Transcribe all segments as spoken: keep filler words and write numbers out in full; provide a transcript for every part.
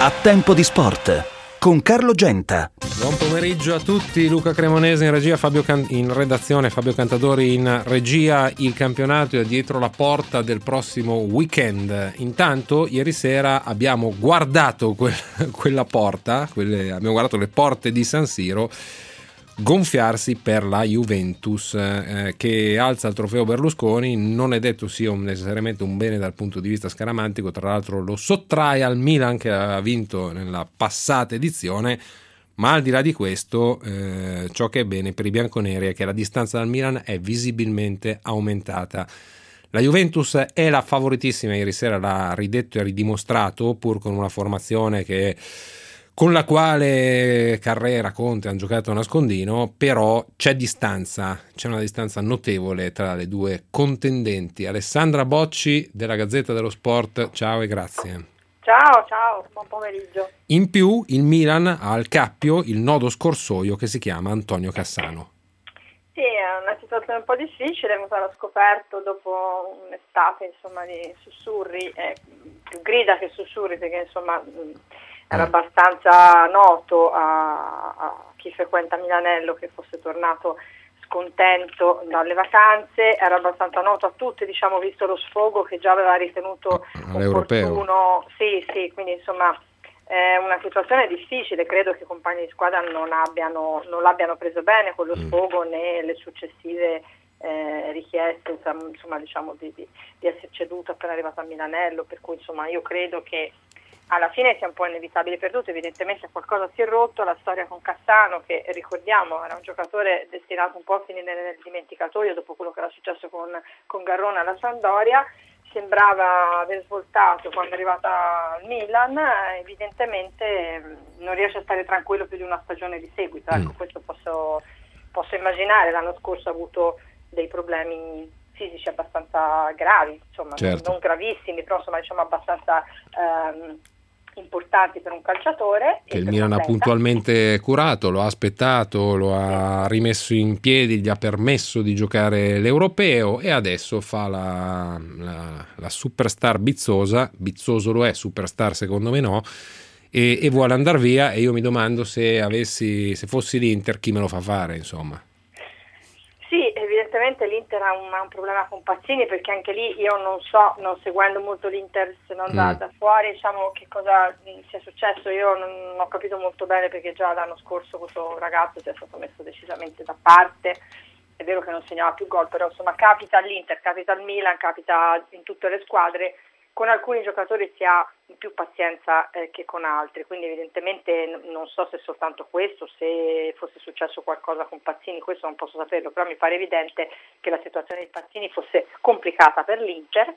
A tempo di sport con Carlo Genta. Buon pomeriggio a tutti, Luca Cremonese in regia, Fabio Can- in redazione, Fabio Cantadori in regia. Il campionato è dietro la porta del prossimo weekend. Intanto ieri sera abbiamo guardato que- quella porta, quelle, abbiamo guardato le porte di San Siro gonfiarsi per la Juventus, eh, che alza il trofeo Berlusconi. Non è detto sia un, necessariamente un bene dal punto di vista scaramantico, tra l'altro lo sottrae al Milan che ha vinto nella passata edizione, ma al di là di questo eh, ciò che è bene per i bianconeri è che la distanza dal Milan è visibilmente aumentata. La Juventus è la favoritissima, ieri sera l'ha ridetto e ridimostrato, pur con una formazione che con la quale Carrera, Conte hanno giocato a nascondino, però c'è distanza, c'è una distanza notevole tra le due contendenti. Alessandra Bocci della Gazzetta dello Sport, ciao e grazie. Ciao, ciao, buon pomeriggio. In più il Milan ha al cappio il nodo scorsoio che si chiama Antonio Cassano. Sì, è una situazione un po' difficile, mi sarò scoperto dopo un'estate insomma di sussurri, eh, più grida che sussurri, perché insomma era abbastanza noto a, a chi frequenta Milanello che fosse tornato scontento dalle vacanze, era abbastanza noto a tutti, diciamo, visto lo sfogo che già aveva ritenuto opportuno. Sì, sì, quindi insomma è una situazione difficile, credo che i compagni di squadra non abbiano non l'abbiano preso bene con lo sfogo né le successive eh, richieste, insomma, diciamo di, di, di essere ceduto appena arrivato a Milanello, per cui insomma io credo che alla fine sia un po' inevitabile per tutti. Evidentemente qualcosa si è rotto, la storia con Cassano, che ricordiamo era un giocatore destinato un po' a finire nel dimenticatoio dopo quello che era successo con, con Garrone alla Sampdoria, sembrava aver svoltato quando è arrivata al Milan, evidentemente non riesce a stare tranquillo più di una stagione di seguito, ecco, questo posso, posso immaginare. L'anno scorso ha avuto dei problemi fisici abbastanza gravi, insomma, certo, non gravissimi, però insomma diciamo abbastanza ehm, importanti per un calciatore. Che il Milan ha puntualmente curato, lo ha aspettato, lo ha rimesso in piedi, gli ha permesso di giocare l'europeo e adesso fa la, la, la superstar bizzosa, bizzoso lo è, superstar secondo me no, e, e vuole andare via, e io mi domando se avessi, se fossi l'Inter chi me lo fa fare, insomma. Sì, evidentemente l'Inter ha un, ha un problema con Pazzini, perché anche lì io non so, non seguendo molto l'Inter se non da, mm. da fuori, diciamo che cosa sia successo. Io non ho capito molto bene, perché già l'anno scorso questo ragazzo si è stato messo decisamente da parte. È vero che non segnava più gol, però insomma capita all'Inter, capita al Milan, capita in tutte le squadre. Con alcuni giocatori si ha più pazienza eh, che con altri, quindi evidentemente n- non so se soltanto questo, se fosse successo qualcosa con Pazzini, questo non posso saperlo, però mi pare evidente che la situazione di Pazzini fosse complicata per l'Inter,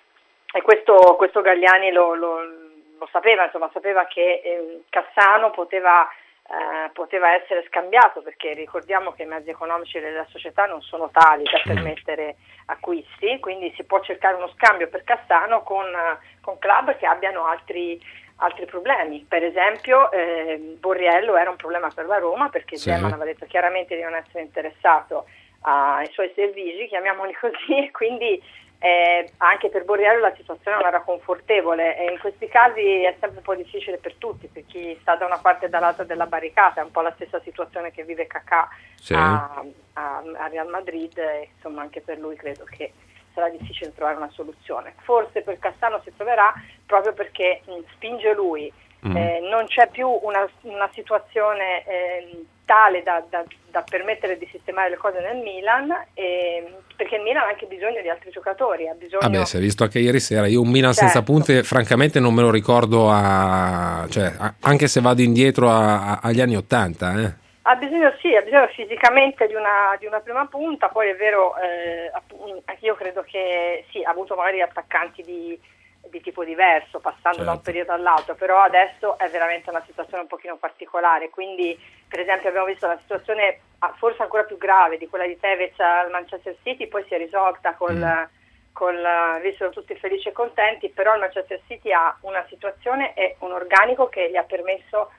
e questo, questo Galliani lo, lo, lo sapeva, insomma sapeva che eh, Cassano poteva Eh, poteva essere scambiato, perché ricordiamo che i mezzi economici della società non sono tali da permettere acquisti, quindi si può cercare uno scambio per Cassano con, con club che abbiano altri, altri problemi. Per esempio eh, Borriello era un problema per la Roma, perché sì. Zeman aveva detto chiaramente di non essere interessato ai suoi servigi, chiamiamoli così, quindi Eh, anche per Borriello la situazione non era confortevole, e in questi casi è sempre un po' difficile per tutti, per chi sta da una parte e dall'altra della barricata. È un po' la stessa situazione che vive Kaká sì. a, a, a Real Madrid, e insomma anche per lui credo che sarà difficile trovare una soluzione. Forse per Cassano si troverà, proprio perché mh, spinge lui, mm. eh, non c'è più una, una situazione eh, tale da, da, da permettere di sistemare le cose nel Milan, e, perché il Milan ha anche bisogno di altri giocatori, ha bisogno... Vabbè, si è visto anche ieri sera, io un Milan certo. senza punte francamente non me lo ricordo, a, cioè, a, anche se vado indietro a, a, agli anni Ottanta. Eh. Ha bisogno, sì, ha bisogno fisicamente di una, di una prima punta, poi è vero, eh, io credo che sì, ha avuto magari attaccanti di... di tipo diverso, passando certo. da un periodo all'altro, però adesso è veramente una situazione un pochino particolare, quindi per esempio abbiamo visto una situazione forse ancora più grave di quella di Tevez al Manchester City, poi si è risolta col, mm. col vissero tutti felici e contenti, però il Manchester City ha una situazione e un organico che gli ha permesso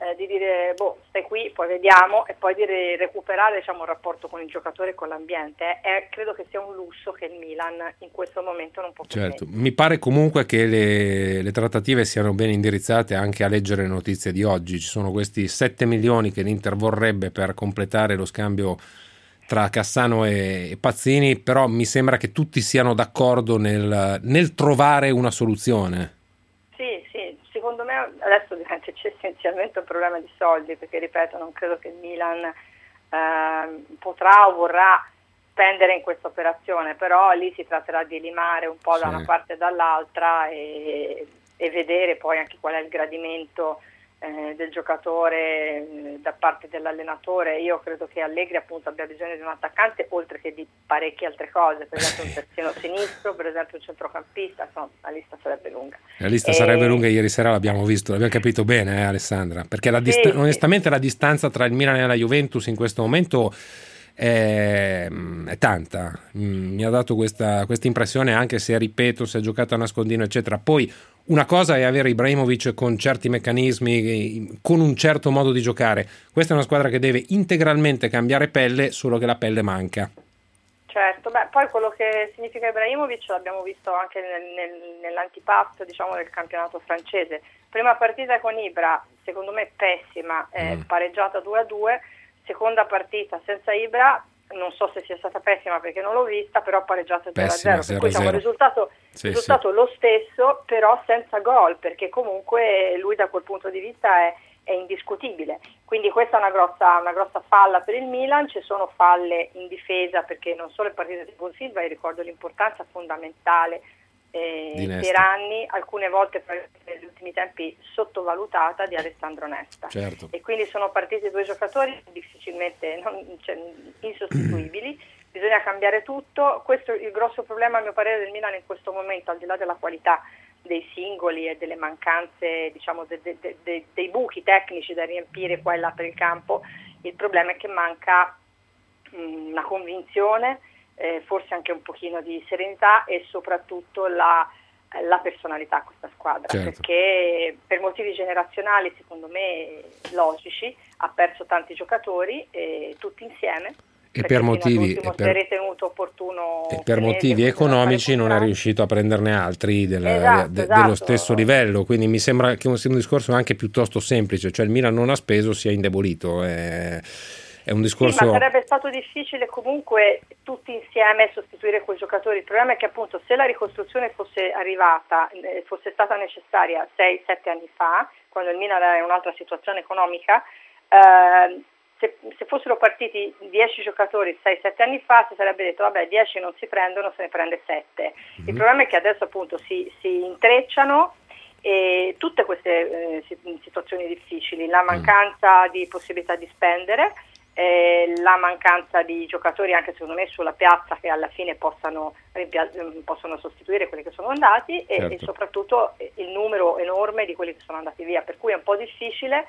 eh, di dire boh, stai qui, poi vediamo, e poi di recuperare, diciamo, un rapporto con il giocatore e con l'ambiente. È, credo che sia un lusso che il Milan in questo momento non può certo. permettere. Mi pare comunque che le, le trattative siano ben indirizzate, anche a leggere le notizie di oggi. Ci sono questi sette milioni che l'Inter vorrebbe per completare lo scambio tra Cassano e, e Pazzini, però mi sembra che tutti siano d'accordo nel, nel trovare una soluzione. Sì, sì, secondo me adesso diventa essenzialmente un problema di soldi, perché ripeto, non credo che il Milan eh, potrà o vorrà spendere in questa operazione, però lì si tratterà di limare un po' Sì. da una parte e dall'altra e, e vedere poi anche qual è il gradimento eh, del giocatore eh, da parte dell'allenatore. Io credo che Allegri appunto abbia bisogno di un attaccante, oltre che di parecchie altre cose, per esempio un terzino sinistro, per esempio un centrocampista, insomma la lista sarebbe lunga. La lista e... sarebbe lunga, ieri sera l'abbiamo visto, l'abbiamo capito bene, eh, Alessandra, perché la dista- sì, onestamente sì. la distanza tra il Milan e la Juventus in questo momento è, è tanta. Mm, mi ha dato questa impressione, anche se ripeto, si è giocato a nascondino eccetera. Poi una cosa è avere Ibrahimovic con certi meccanismi, con un certo modo di giocare. Questa è una squadra che deve integralmente cambiare pelle, solo che la pelle manca. Certo, beh, poi quello che significa Ibrahimovic l'abbiamo visto anche nel, nel, nell'antipasto, diciamo, del campionato francese. Prima partita con Ibra, secondo me pessima, eh, Mm. pareggiata due a due. Seconda partita senza Ibra, non so se sia stata pessima perché non l'ho vista, però pareggiata zero a zero, per cui diciamo il risultato, sì, risultato sì. lo stesso, però senza gol, perché comunque lui da quel punto di vista è, è indiscutibile. Quindi questa è una grossa, una grossa falla per il Milan. Ci sono falle in difesa, perché non solo le partite di Bonsilva, io ricordo l'importanza fondamentale eh, per anni, alcune volte negli ultimi tempi sottovalutata, di Alessandro Nesta. Certo. E quindi sono partiti due giocatori difficilmente non, cioè, insostituibili. Bisogna cambiare tutto. Questo è il grosso problema, a mio parere, del Milan in questo momento, al di là della qualità dei singoli e delle mancanze, diciamo, de, de, de, de, dei buchi tecnici da riempire qua e là per il campo. Il problema è che manca mh, una convinzione, eh, forse anche un pochino di serenità e soprattutto la, la personalità a questa squadra, certo. Perché per motivi generazionali, secondo me logici, ha perso tanti giocatori eh, tutti insieme. E per motivi, e per, per, ritenuto opportuno e per motivi economici non è riuscito a prenderne altri del, esatto, de, esatto. dello stesso livello, quindi mi sembra che sia un discorso anche piuttosto semplice, cioè il Milan non ha speso, si è indebolito, è, è un discorso... Sì, ma sarebbe stato difficile comunque tutti insieme sostituire quei giocatori. Il problema è che appunto se la ricostruzione fosse arrivata, eh, fosse stata necessaria sei sette anni fa, quando il Milan era in un'altra situazione economica, eh, Se, se fossero partiti dieci giocatori sei sette anni fa, si sarebbe detto vabbè, dieci non si prendono, se ne prende sette. Mm-hmm. Il problema è che adesso appunto si, si intrecciano e tutte queste eh, situazioni difficili, la mancanza mm. di possibilità di spendere, eh, la mancanza di giocatori anche secondo me sulla piazza che alla fine possano, possono sostituire quelli che sono andati e, certo. e soprattutto il numero enorme di quelli che sono andati via, per cui è un po' difficile.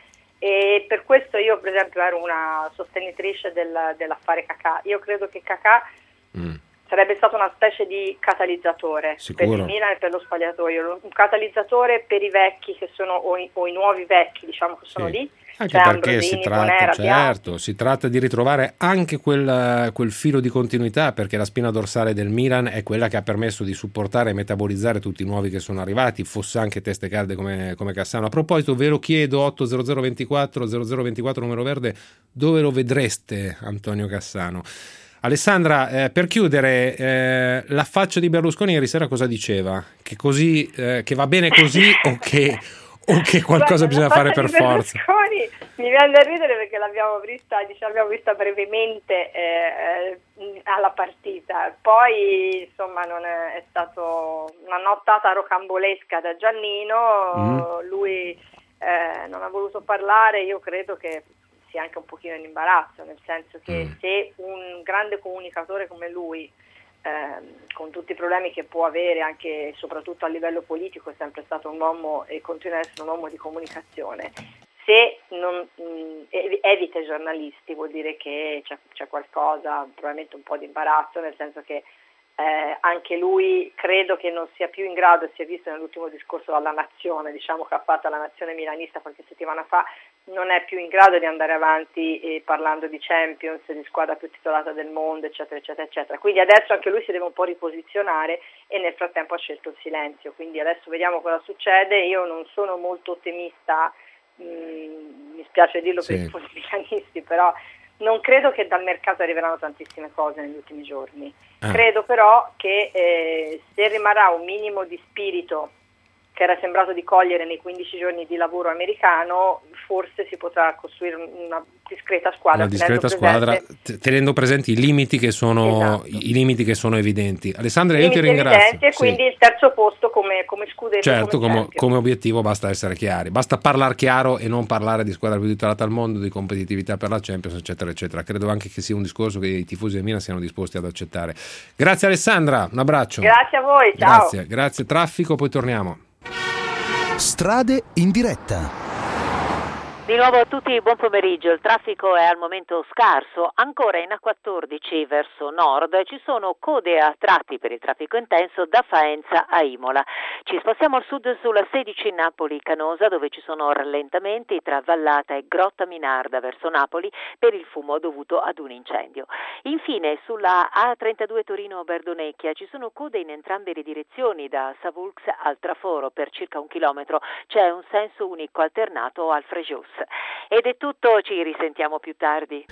E per questo io per esempio ero una sostenitrice del, dell'affare Kakà. Io credo che Kakà mm. sarebbe stato una specie di catalizzatore Sicuro. Per il Milan e per lo spogliatoio, un catalizzatore per i vecchi che sono o i, o i nuovi vecchi, diciamo, che sono sì. lì. Anche cioè perché Ambrosini, si tratta, Bonera, certo, si tratta di ritrovare anche quel, quel filo di continuità, perché la spina dorsale del Milan è quella che ha permesso di supportare e metabolizzare tutti i nuovi che sono arrivati, fosse anche teste calde come, come Cassano. A proposito, ve lo chiedo, otto zero zero ventiquattro zero zero ventiquattro numero verde, dove lo vedreste Antonio Cassano? Alessandra, eh, per chiudere, eh, la faccia di Berlusconi ieri sera cosa diceva? Che così, eh, che va bene così o che... o che qualcosa Guarda, bisogna fare per forza? Mi viene da ridere perché l'abbiamo vista, diciamo, l'abbiamo vista brevemente eh, alla partita, poi insomma non è, è stato una nottata rocambolesca da Giannino, mm. lui eh, non ha voluto parlare. Io credo che sia anche un pochino in imbarazzo, nel senso che mm. se un grande comunicatore come lui, Eh, con tutti i problemi che può avere anche e soprattutto a livello politico, è sempre stato un uomo e continua ad essere un uomo di comunicazione, se non mh, evita i giornalisti vuol dire che c'è, c'è qualcosa, probabilmente un po' di imbarazzo, nel senso che eh, anche lui credo che non sia più in grado, si è visto nell'ultimo discorso alla Nazione, diciamo, che ha fatto la Nazione milanista qualche settimana fa, non è più in grado di andare avanti eh, parlando di Champions, di squadra più titolata del mondo, eccetera, eccetera, eccetera. Quindi adesso anche lui si deve un po' riposizionare e nel frattempo ha scelto il silenzio. Quindi adesso vediamo cosa succede. Io non sono molto ottimista, mh, mi spiace dirlo sì. per i tifosi milanisti, però non credo che dal mercato arriveranno tantissime cose negli ultimi giorni. Ah. Credo però che eh, se rimarrà un minimo di spirito che era sembrato di cogliere nei quindici giorni di lavoro americano, forse si potrà costruire una discreta squadra. Una discreta squadra, presente... tenendo presenti i limiti che sono esatto. i limiti che sono evidenti. Alessandra, io ti ringrazio. E quindi sì. il terzo posto come, come scudetto. Certo, come, come, come obiettivo basta essere chiari, basta parlare chiaro e non parlare di squadra più titolata al mondo, di competitività per la Champions, eccetera, eccetera. Credo anche che sia un discorso che i tifosi del Milan siano disposti ad accettare. Grazie Alessandra, un abbraccio. Grazie a voi, ciao. Grazie, grazie. Traffico, poi torniamo. Strade in diretta. Di nuovo a tutti buon pomeriggio. Il traffico è al momento scarso, ancora in A quattordici verso nord ci sono code a tratti per il traffico intenso da Faenza a Imola. Ci spostiamo al sud sulla sedici Napoli-Canosa dove ci sono rallentamenti tra Vallata e Grotta Minarda verso Napoli per il fumo dovuto ad un incendio. Infine sulla A trentadue Torino-Berdonecchia ci sono code in entrambe le direzioni da Savulx al Traforo per circa un chilometro. C'è un senso unico alternato al Frejus. Ed è tutto, ci risentiamo più tardi.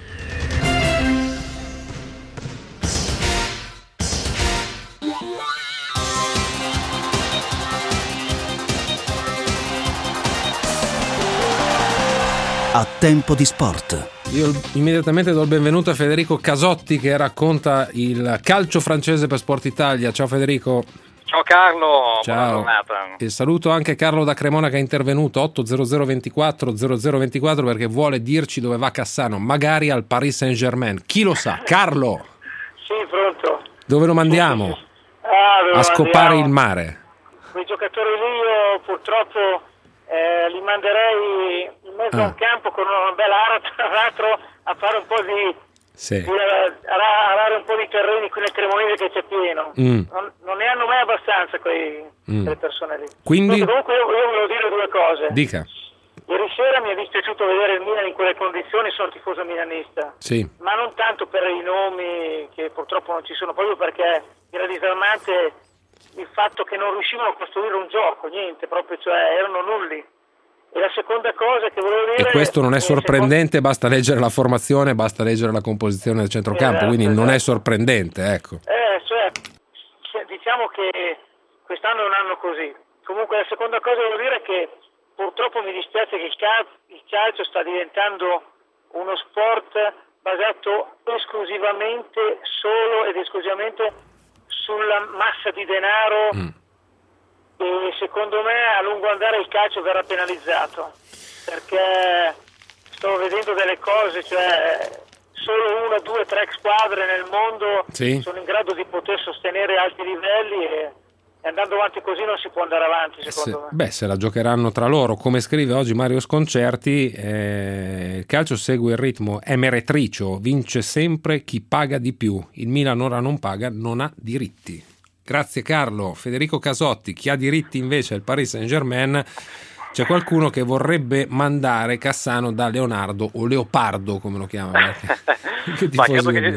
A tempo di sport. Io immediatamente do il benvenuto a Federico Casotti che racconta il calcio francese per Sport Italia. Ciao Federico. Ciao Carlo, ciao. Buona giornata. E saluto anche Carlo da Cremona che è intervenuto otto zero zero ventiquattro zero zero ventiquattro perché vuole dirci dove va Cassano, magari al Paris Saint-Germain. Chi lo sa? Carlo! Sì, pronto. Dove lo mandiamo? Ah, dove a scopare mandiamo? Il mare. Quei giocatori lì io purtroppo eh, li manderei in mezzo ah. a un campo con una bella ara, tra l'altro a fare un po' di... Sì. arare un po' di terreni qui nel Cremonese che c'è pieno. Mm. Non, non ne hanno mai abbastanza quei, mm. quelle persone lì. Quindi comunque io, io volevo dire due cose. Dica. Ieri sera mi è dispiaciuto vedere il Milan in quelle condizioni, sono tifoso milanista. Sì. Ma non tanto per i nomi che purtroppo non ci sono, proprio perché era disarmante il fatto che non riuscivano a costruire un gioco, niente, proprio, cioè erano nulli. E la seconda cosa che volevo dire... E questo non è sorprendente, secondo... basta leggere la formazione, basta leggere la composizione del centrocampo, esatto, quindi esatto. non è sorprendente, ecco. Eh, cioè, diciamo che quest'anno è un anno così. Comunque la seconda cosa che volevo dire è che purtroppo mi dispiace che il, cal- il calcio sta diventando uno sport basato esclusivamente, solo ed esclusivamente sulla massa di denaro... Mm. E secondo me a lungo andare il calcio verrà penalizzato, perché sto vedendo delle cose, cioè solo una, due, tre squadre nel mondo sì. sono in grado di poter sostenere alti livelli e, e andando avanti così non si può andare avanti, secondo se, me. Beh, se la giocheranno tra loro, come scrive oggi Mario Sconcerti, eh, il calcio segue il ritmo, è meretricio, vince sempre chi paga di più, il Milan ora non paga, non ha diritti. Grazie Carlo. Federico Casotti, chi ha diritti invece al Paris Saint-Germain, c'è qualcuno che vorrebbe mandare Cassano da Leonardo o Leopardo come lo chiamano. Che ma, credo che...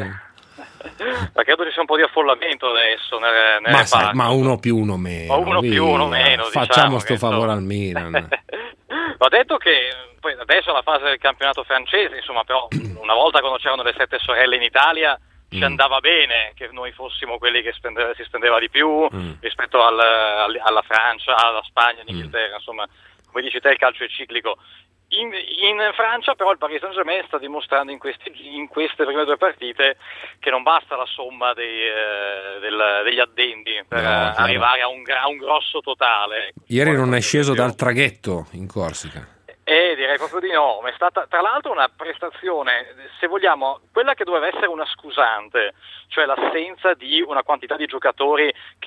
ma credo ci sia un po' di affollamento adesso nelle, nelle ma, sai, ma uno più uno meno, ma uno via. più uno meno, facciamo diciamo, sto favore so. al Milan. Ho detto che poi adesso è la fase del campionato francese, insomma, però una volta quando c'erano le sette sorelle in Italia ci andava bene che noi fossimo quelli che spende, si spendeva di più mm. rispetto al, al, alla Francia, alla Spagna, all'Inghilterra, mm. insomma, come dici te il calcio è ciclico. In, in Francia però il Paris Saint-Germain sta dimostrando in, questi, in queste prime due partite che non basta la somma dei, eh, del, degli addendi per no, eh, arrivare a un, a un grosso totale. Ieri non è sceso dal traghetto in Corsica. Eh, direi proprio di no, ma è stata tra l'altro una prestazione, se vogliamo, quella che doveva essere una scusante, cioè l'assenza di una quantità di giocatori che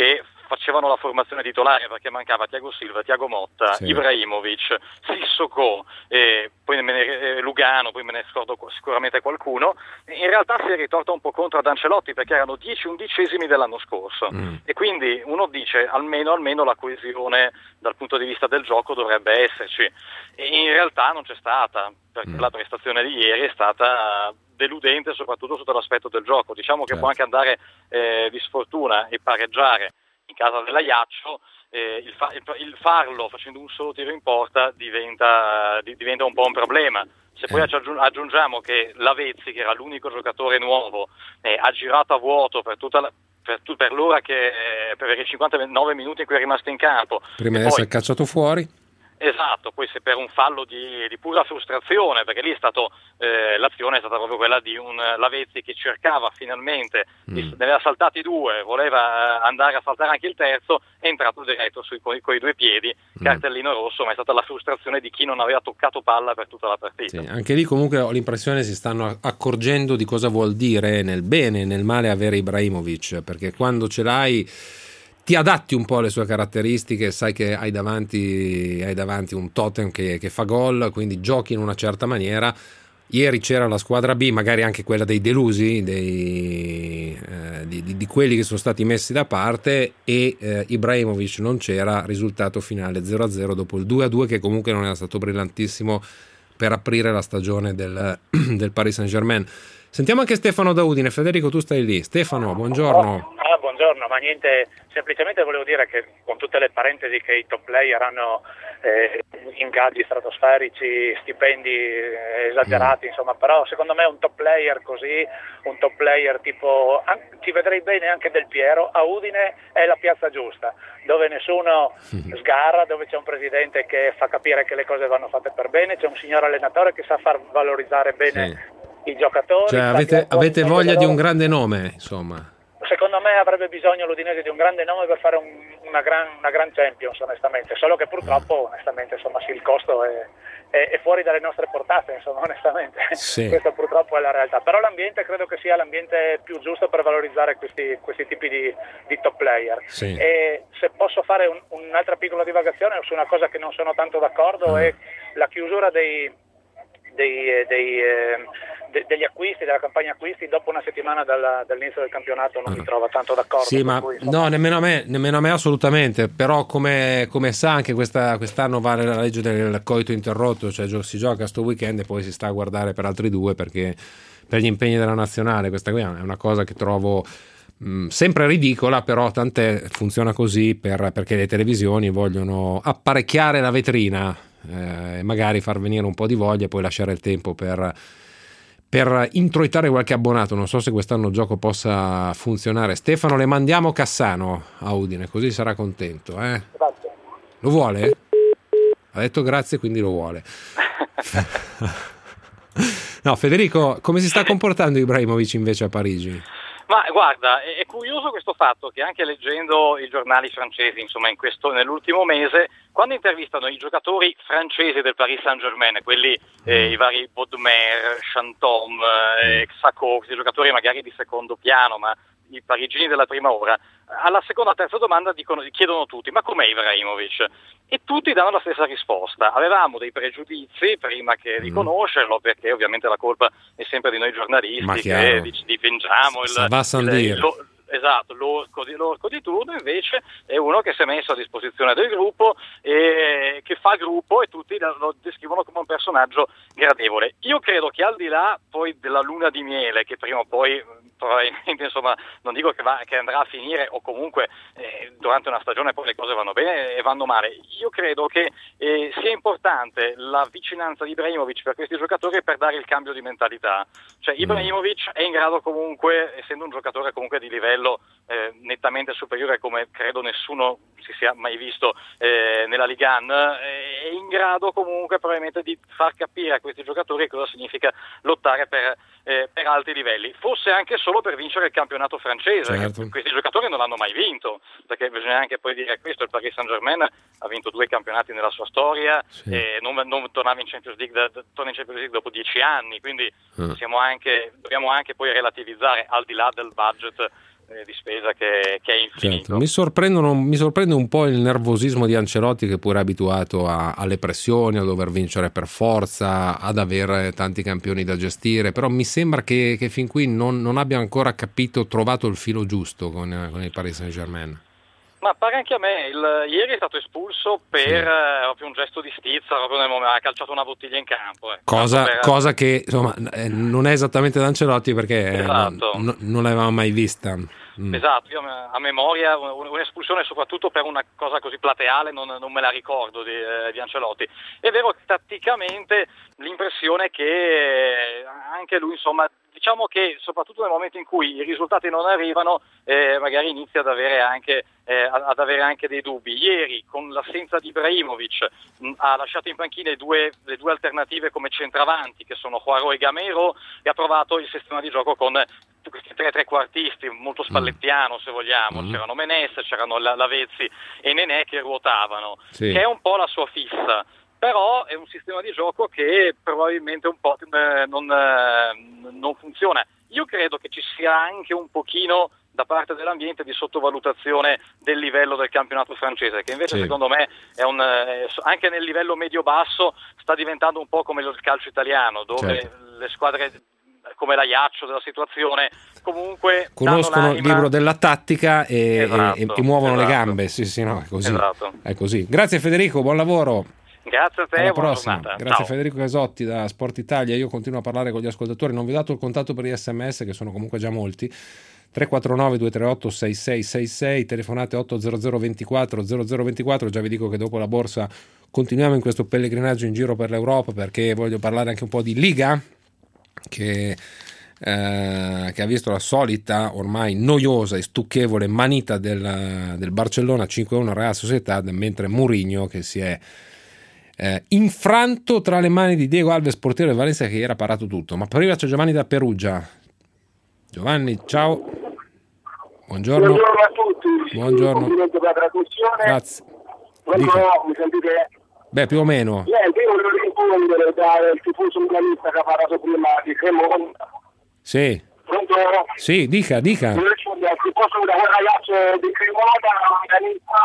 facevano la formazione titolare, perché mancava Thiago Silva, Thiago Motta, sì. Ibrahimovic, Sissoko, eh, poi me ne, eh, Lugano, poi me ne scordo sicuramente qualcuno. In realtà si è ritorta un po' contro ad Ancelotti, perché erano dieci undicesimi dell'anno scorso, mm. e quindi uno dice almeno, almeno la coesione dal punto di vista del gioco dovrebbe esserci, e in realtà non c'è stata, perché mm. la prestazione di ieri è stata deludente soprattutto sotto l'aspetto del gioco. Diciamo che certo. può anche andare eh, di sfortuna e pareggiare in casa dell'Ajaccio, eh, il, fa- il farlo facendo un solo tiro in porta diventa, di- diventa un po' un problema. Se poi aggiungiamo che Lavezzi, che era l'unico giocatore nuovo, eh, ha girato a vuoto per tutta la, per, tu, per l'ora che per i cinquantanove minuti in cui è rimasto in campo, prima di essere cacciato fuori. Esatto, poi se per un fallo di, di pura frustrazione, perché lì è stato eh, l'azione è stata proprio quella di un Lavezzi che cercava finalmente, mm. ne aveva saltati due, voleva andare a saltare anche il terzo, è entrato diretto sui, coi, coi due piedi, mm. cartellino rosso, ma è stata la frustrazione di chi non aveva toccato palla per tutta la partita. Sì, anche lì comunque ho l'impressione si stanno accorgendo di cosa vuol dire nel bene e nel male avere Ibrahimovic, perché quando ce l'hai ti adatti un po' alle sue caratteristiche, sai che hai davanti, hai davanti un totem che, che fa gol, quindi giochi in una certa maniera. Ieri c'era la squadra B, magari anche quella dei delusi, dei, eh, di, di, di quelli che sono stati messi da parte, e eh, Ibrahimovic non c'era, risultato finale zero a zero dopo il due a due, che comunque non era stato brillantissimo per aprire la stagione del, del Paris Saint-Germain. Sentiamo anche Stefano da Udine. Federico, tu stai lì. Stefano, buongiorno. Ah, buongiorno, ma niente, semplicemente volevo dire che con tutte le parentesi che i top player hanno eh, ingaggi stratosferici, stipendi eh, esagerati, mm. insomma, però secondo me un top player così, un top player tipo, an- ci vedrei bene anche Del Piero, a Udine è la piazza giusta, dove nessuno mm. sgarra, dove c'è un presidente che fa capire che le cose vanno fatte per bene, c'è un signor allenatore che sa far valorizzare bene sì. i giocatori. Cioè avete, avete voglia di un grande nome, insomma. Secondo me avrebbe bisogno l'Udinese di un grande nome per fare un, una, gran, una gran Champions, onestamente, solo che purtroppo onestamente insomma sì, il costo è, è, è fuori dalle nostre portate, insomma, onestamente sì. Questo purtroppo è la realtà, però l'ambiente credo che sia l'ambiente più giusto per valorizzare questi, questi tipi di, di top player. Sì. E se posso fare un, un'altra piccola divagazione su una cosa che non sono tanto d'accordo, mm. è la chiusura dei dei, dei eh, de, degli acquisti, della campagna acquisti dopo una settimana dalla, dall'inizio del campionato. Non uh-huh. mi trovo tanto d'accordo. Sì, ma cui, no, nemmeno a me, nemmeno a me assolutamente, però come, come sa anche questa, quest'anno vale la legge del coito interrotto, cioè si gioca sto weekend e poi si sta a guardare per altri due perché per gli impegni della nazionale. Questa qui è una cosa che trovo mh, sempre ridicola, però tant'è, funziona così per, perché le televisioni vogliono apparecchiare la vetrina e eh, magari far venire un po' di voglia e poi lasciare il tempo per, per introitare qualche abbonato. Non so se quest'anno il gioco possa funzionare. Stefano, le mandiamo Cassano a Udine, così sarà contento, eh? Grazie. Lo vuole? Ha detto grazie, quindi lo vuole. No, Federico, come si sta comportando Ibrahimovic invece a Parigi? Ma guarda, è curioso questo fatto che anche leggendo i giornali francesi, insomma, in questo, nell'ultimo mese, quando intervistano i giocatori francesi del Paris Saint-Germain, quelli eh, i vari Bodmer, Chantôme, eh, Sacco, questi giocatori magari di secondo piano, ma i parigini della prima ora, alla seconda o terza domanda dicono, chiedono tutti: ma com'è Ibrahimovic? E tutti danno la stessa risposta: avevamo dei pregiudizi prima che di conoscerlo, perché ovviamente la colpa è sempre di noi giornalisti che dipingiamo il, il, il, il esatto, l'orco di, l'orco di turno. Invece è uno che si è messo a disposizione del gruppo e che fa gruppo, e tutti lo descrivono come un personaggio gradevole. Io credo che al di là poi della luna di miele, che prima o poi probabilmente, insomma, non dico che, va, che andrà a finire, o comunque eh, durante una stagione poi le cose vanno bene e vanno male, io credo che eh, sia importante la vicinanza di Ibrahimovic per questi giocatori per dare il cambio di mentalità. Cioè Ibrahimovic è in grado comunque, essendo un giocatore comunque di livello eh, nettamente superiore, come credo nessuno si sia mai visto eh, nella Ligue uno, eh, è in grado comunque probabilmente di far capire a questi giocatori cosa significa lottare per, eh, per alti livelli, forse anche solo per vincere il campionato francese. Certo. Questi giocatori non l'hanno mai vinto, perché bisogna anche poi dire questo: il Paris Saint-Germain ha vinto due campionati nella sua storia, sì. e non, non tornava in Champions League, da, torna in Champions League dopo dieci anni, quindi mm. siamo anche, dobbiamo anche poi relativizzare, al di là del budget eh, di spesa che, che è infinito. Certo. Mi sorprendono, mi sorprende un po' il nervosismo di Ancelotti, che pure è abituato a, alle pressioni, a dover vincere per forza, ad avere tanti campioni da gestire, però mi sembra che, che fin qui non, non abbia ancora capito, trovato il filo giusto con, con il Paris Saint-Germain. Ma pare anche a me, il, ieri è stato espulso per sì. eh, proprio un gesto di stizza, proprio nel momento, ha calciato una bottiglia in campo. Eh. Cosa, per... cosa che insomma eh, non è esattamente da Ancelotti, perché esatto. eh, non, non l'avevamo mai vista. Mm. Esatto, io a memoria un'espulsione soprattutto per una cosa così plateale non, non me la ricordo di, eh, di Ancelotti. È vero che tatticamente l'impressione è che anche lui, insomma, diciamo che soprattutto nel momento in cui i risultati non arrivano, eh, magari inizia ad avere anche eh, ad avere anche dei dubbi. Ieri, con l'assenza di Ibrahimovic, mh, ha lasciato in panchina i due, le due alternative come centravanti, che sono Juaro e Gamero, e ha provato il sistema di gioco con questi tre trequartisti, molto spallettiano se vogliamo. Mm. C'erano Menes, c'erano Lavezzi e Nenè che ruotavano, sì. che è un po' la sua fissa. Però è un sistema di gioco che probabilmente un po' eh, non, eh, non funziona. Io credo che ci sia anche un pochino da parte dell'ambiente di sottovalutazione del livello del campionato francese, che invece sì. secondo me è un, eh, anche nel livello medio-basso sta diventando un po' come il calcio italiano, dove certo. le squadre come l'Ajaccio della situazione comunque conoscono il libro della tattica e, esatto, e, e muovono esatto. le gambe. Sì, sì, no, è così. Esatto. È così. Grazie Federico, buon lavoro. Grazie a te, alla buona prossima. giornata. Grazie Ciao. Federico Casotti da Sport Italia. Io continuo a parlare con gli ascoltatori, non vi ho dato il contatto per gli sms, che sono comunque già molti. tre quattro nove due tre otto sei sei sei sei, telefonate otto zero zero ventiquattro zero zero ventiquattro. Già vi dico che dopo la borsa continuiamo in questo pellegrinaggio in giro per l'Europa, perché voglio parlare anche un po' di Liga, che Eh, che ha visto la solita ormai noiosa e stucchevole manita del, del Barcellona cinque a uno Real Sociedad, mentre Mourinho che si è eh, infranto tra le mani di Diego Alves, portiere del Valencia, che era parato tutto. Ma prima c'è Giovanni da Perugia. Giovanni, ciao. Buongiorno. Buongiorno a tutti. Buongiorno. Complimenti per la trasmissione. Grazie. Buongiorno, mi sentite? Beh, più o meno. Niente, io volevo rispondere dal tifoso milanista che ha parlato prima di Cremona. Sì. Pronto? Sì, dica, dica. Io rispondo al tifoso da quel ragazzo di Cremona, milanista,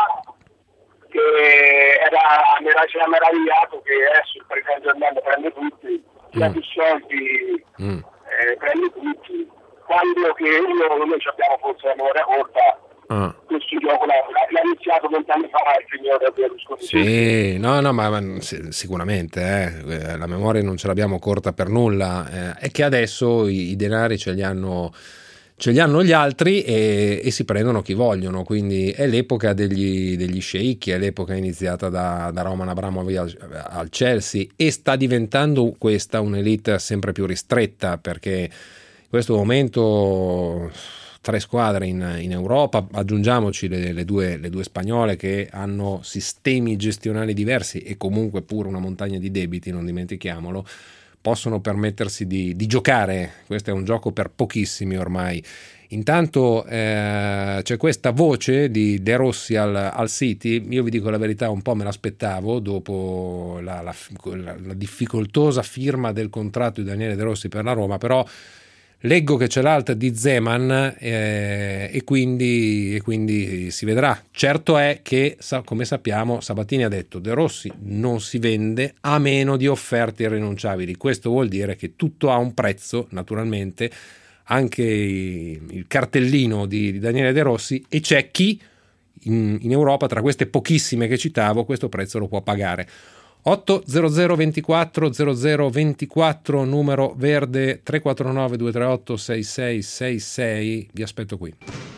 che era, mi era, ci ha meravigliato che adesso il presidente del mondo prende tutti, sia più soldi, mm. eh, prende tutti. Quando che io, noi abbiamo forse la memoria corta, ah. questo gioco l'ha, l'ha iniziato vent'anni fa il signore Berlusconi. Sì, no, no, ma, ma sicuramente eh, la memoria non ce l'abbiamo corta per nulla. Eh, è che adesso i, i denari ce li hanno, ce li hanno gli altri e, e si prendono chi vogliono. Quindi è l'epoca degli, degli sceicchi, è l'epoca iniziata da, da Roman Abramovich al, al Chelsea, e sta diventando questa un'elite sempre più ristretta, perché in questo momento tre squadre in, in Europa, aggiungiamoci le, le, due, le due spagnole che hanno sistemi gestionali diversi e comunque pure una montagna di debiti, non dimentichiamolo, possono permettersi di, di giocare. Questo è un gioco per pochissimi ormai. Intanto eh, c'è questa voce di De Rossi al, al City. Io vi dico la verità, un po' me l'aspettavo dopo la, la, la, la difficoltosa firma del contratto di Daniele De Rossi per la Roma, però leggo che c'è l'alta di Zeman eh, e, quindi, e quindi si vedrà. Certo è che, come sappiamo, Sabatini ha detto De Rossi non si vende a meno di offerte irrinunciabili. Questo vuol dire che tutto ha un prezzo, naturalmente, anche il cartellino di, di Daniele De Rossi, e c'è chi in, in Europa, tra queste pochissime che citavo, questo prezzo lo può pagare. otto zero zero ventiquattro zero zero ventiquattro, numero verde, tre quattro nove due tre otto sei sei sei sei. Vi aspetto qui.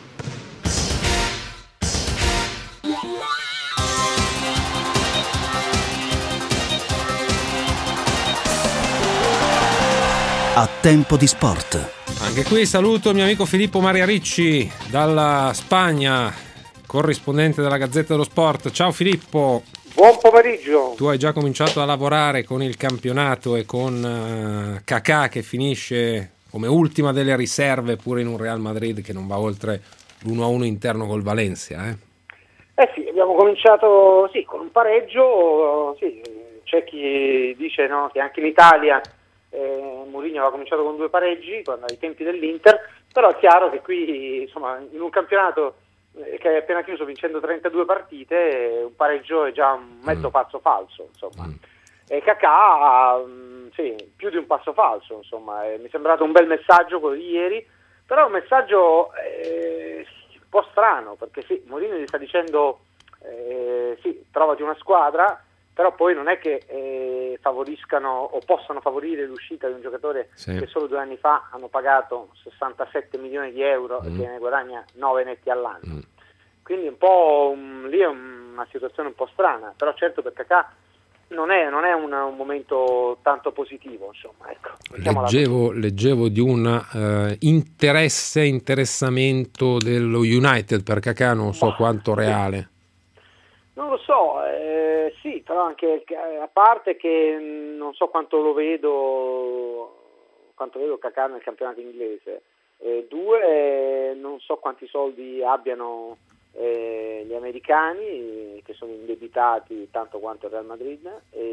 A tempo di sport. Anche qui saluto il mio amico Filippo Maria Ricci dalla Spagna, corrispondente della Gazzetta dello Sport. Ciao Filippo. Buon pomeriggio. Tu hai già cominciato a lavorare con il campionato e con uh, Kaká che finisce come ultima delle riserve pure in un Real Madrid che non va oltre l'uno a uno interno col Valencia. Eh, eh sì, abbiamo cominciato sì, con un pareggio. Sì, c'è chi dice no, che anche in Italia eh, Mourinho aveva cominciato con due pareggi quando ai tempi dell'Inter. però è chiaro che qui, insomma, in un campionato che è appena chiuso vincendo trentadue partite, un pareggio è già un mezzo mm. passo falso, insomma. Mm. E Kakà, sì, più di un passo falso, insomma. E mi è sembrato un bel messaggio quello di ieri, però un messaggio eh, un po' strano, perché sì, Mourinho gli sta dicendo eh, sì, trovati una squadra, però poi non è che eh, favoriscano o possano favorire l'uscita di un giocatore sì. che solo due anni fa hanno pagato sessantasette milioni di euro mm. e che ne guadagna nove netti all'anno. Mm. Quindi un po' un, lì è una situazione un po' strana, però certo per Kakà non è, non è una, un momento tanto positivo, insomma. Ecco, leggevo, leggevo di un uh, interesse, interessamento dello United per Kakà, non so Ma, quanto reale. Non lo so, eh, sì, però anche a parte che non so quanto lo vedo, quanto vedo Kakà nel campionato inglese. Eh, due, eh, non so quanti soldi abbiano eh, gli americani, che sono indebitati tanto quanto il Real Madrid.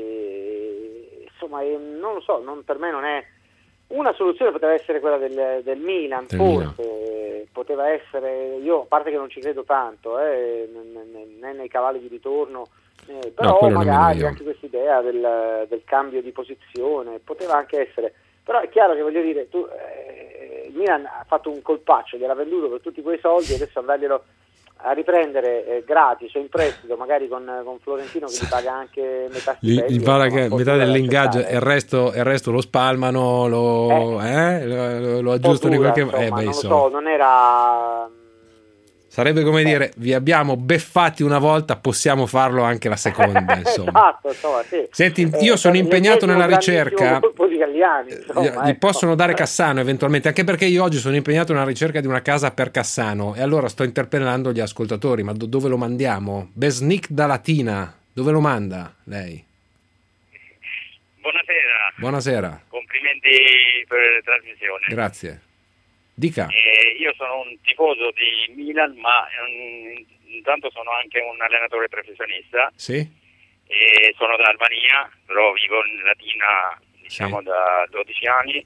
E, insomma, eh, non lo so, non, per me non è una soluzione. Poteva essere quella del, del Milan, del forse. Milan. Poteva essere, io a parte che non ci credo tanto, eh, né nei cavalli di ritorno, eh, però no, magari anche questa idea del, del cambio di posizione poteva anche essere, però è chiaro che voglio dire, tu, eh, il Milan ha fatto un colpaccio, gliel'ha venduto per tutti quei soldi, adesso andarglielo a riprendere eh, gratis o in prestito, magari con, con Florentino che gli paga anche metà stipendio, gli paga che metà dell'ingaggio e il resto, il resto lo spalmano, lo, eh. Eh, lo, lo aggiustano in qualche modo. Eh, non lo so, non era... Sarebbe come dire, vi abbiamo beffati una volta, possiamo farlo anche la seconda, insomma. Esatto, insomma, sì. Senti, io sono eh, impegnato nella ricerca. Di Galliani, insomma, gli ecco. possono dare Cassano eventualmente, anche perché io oggi sono impegnato nella ricerca di una casa per Cassano e allora sto interpellando gli ascoltatori, ma do- dove lo mandiamo? Besnik da Latina, dove lo manda lei? Buonasera. Buonasera. Complimenti per la trasmissione. Grazie. Dica. Eh, io sono un tifoso di Milan, ma um, intanto sono anche un allenatore professionista. Sì. E sono da Albania, però vivo in Latina, diciamo, sì. da dodici anni.